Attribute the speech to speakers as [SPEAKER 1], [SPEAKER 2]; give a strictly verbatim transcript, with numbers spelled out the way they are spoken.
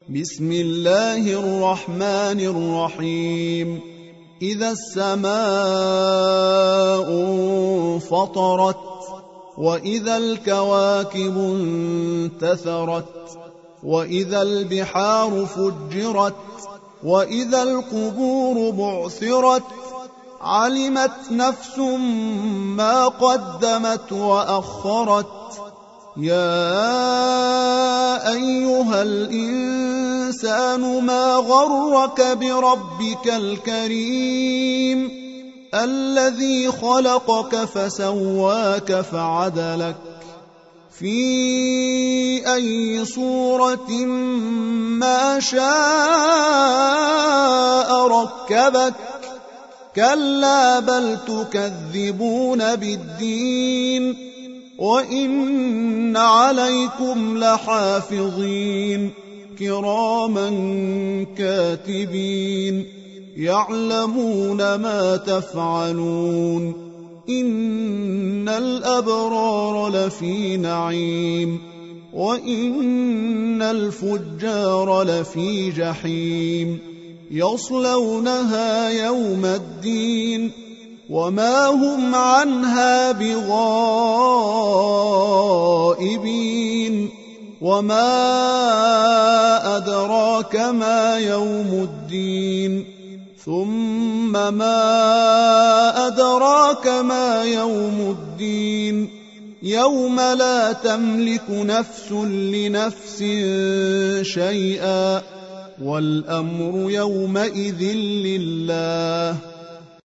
[SPEAKER 1] بسم الله الرحمن الرحيم إذا السماء انفطرت وإذا الكواكب انتثرت وإذا البحار فجرت وإذا القبور بعثرت علمت نفس ما قدمت وأخرت يا أيها الإنسان ما غرك بربك الكريم الذي خلقك فسواك فعدلك في أي صورة ما شاء ركبك كلا بل تكذبون بالدين وإن عليكم لحافظين كراما كاتبين يعلمون ما تفعلون إن الأبرار لفي نعيم وإن الفجار لفي جحيم يصلونها يوم الدين وما هم عنها بغائبين وما أدراك ما يوم الدين ثم ما أدراك ما يوم الدين يوم لا تملك نفس لنفس شيئا والأمر يومئذ لله